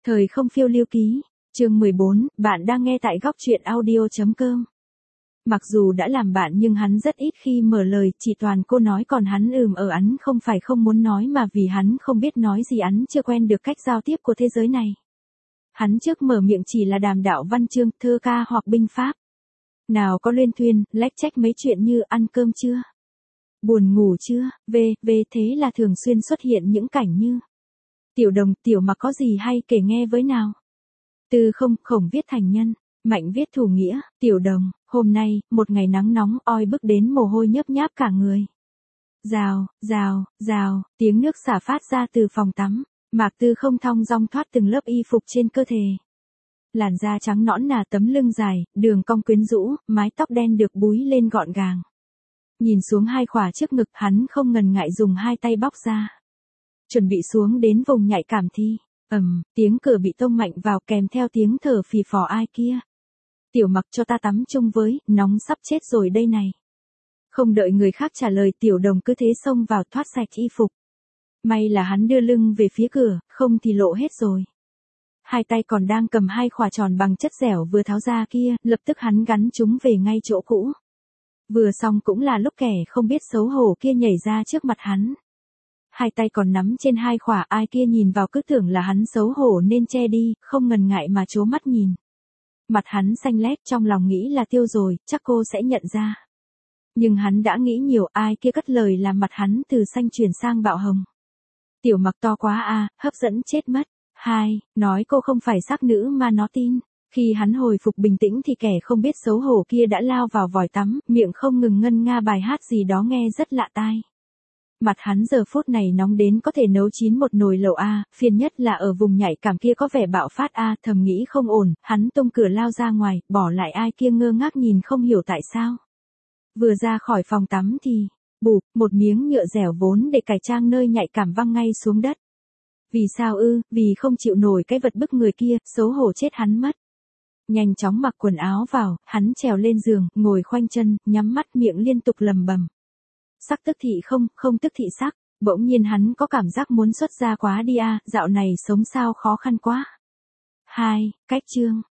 Thời không phiêu lưu ký, chương 14, bạn đang nghe tại góc truyện audio.com. Mặc dù đã làm bạn nhưng hắn rất ít khi mở lời, chỉ toàn cô nói còn hắn ở hắn không phải không muốn nói mà vì hắn không biết nói gì, hắn chưa quen được cách giao tiếp của thế giới này. Hắn trước mở miệng chỉ là đàm đạo văn chương, thơ ca hoặc binh pháp. Nào có luyên thuyên, lách trách mấy chuyện như ăn cơm chưa? Buồn ngủ chưa? Thế là thường xuyên xuất hiện những cảnh như Tiểu Đồng, Tiểu Mặc có gì hay kể nghe với nào? Tư không, Khổng viết thành nhân, Mạnh viết thủ nghĩa, Tiểu Đồng, hôm nay, một ngày nắng nóng oi bức đến mồ hôi nhấp nháp cả người. Rào, rào, rào, tiếng nước xả phát ra từ phòng tắm, Mạc Tư không thong dong thoát từng lớp y phục trên cơ thể. Làn da trắng nõn nà, tấm lưng dài, đường cong quyến rũ, mái tóc đen được búi lên gọn gàng. Nhìn xuống hai khỏa trước ngực, hắn không ngần ngại dùng hai tay bóc ra. Chuẩn bị xuống đến vùng nhạy cảm thi. Tiếng cửa bị tông mạnh vào kèm theo tiếng thở phì phò ai kia. Tiểu Mặc, cho ta tắm chung với, nóng sắp chết rồi đây này. Không đợi người khác trả lời, Tiểu Đồng cứ thế xông vào thoát sạch y phục. May là hắn đưa lưng về phía cửa, không thì lộ hết rồi. Hai tay còn đang cầm hai khỏa tròn bằng chất dẻo vừa tháo ra kia, lập tức hắn gắn chúng về ngay chỗ cũ. Vừa xong cũng là lúc kẻ không biết xấu hổ kia nhảy ra trước mặt hắn. Hai tay còn nắm trên hai khỏa, ai kia nhìn vào cứ tưởng là hắn xấu hổ nên che đi, không ngần ngại mà trố mắt nhìn. Mặt hắn xanh lét, trong lòng nghĩ là tiêu rồi, chắc cô sẽ nhận ra. Nhưng hắn đã nghĩ nhiều, ai kia cất lời làm mặt hắn từ xanh chuyển sang bạo hồng. Tiểu Mặc to quá à, hấp dẫn chết mất. Nói cô không phải sắc nữ mà nó tin. Khi hắn hồi phục bình tĩnh thì kẻ không biết xấu hổ kia đã lao vào vòi tắm, miệng không ngừng ngân nga bài hát gì đó nghe rất lạ tai. Mặt hắn giờ phút này nóng đến có thể nấu chín một nồi lẩu a, phiền nhất là ở vùng nhạy cảm kia có vẻ bạo phát a, thầm nghĩ không ổn, hắn tung cửa lao ra ngoài, bỏ lại ai kia ngơ ngác nhìn không hiểu tại sao. Vừa ra khỏi phòng tắm thì, bụp, một miếng nhựa dẻo vốn để cải trang nơi nhạy cảm văng ngay xuống đất. Vì sao ư? Vì không chịu nổi cái vật bức người kia, xấu hổ chết hắn mất. Nhanh chóng mặc quần áo vào, hắn trèo lên giường, ngồi khoanh chân, nhắm mắt miệng liên tục lầm bầm. Sắc tức thị không, không tức thị sắc, bỗng nhiên hắn có cảm giác muốn xuất ra quá đi a, dạo này sống sao khó khăn quá. Cách chương,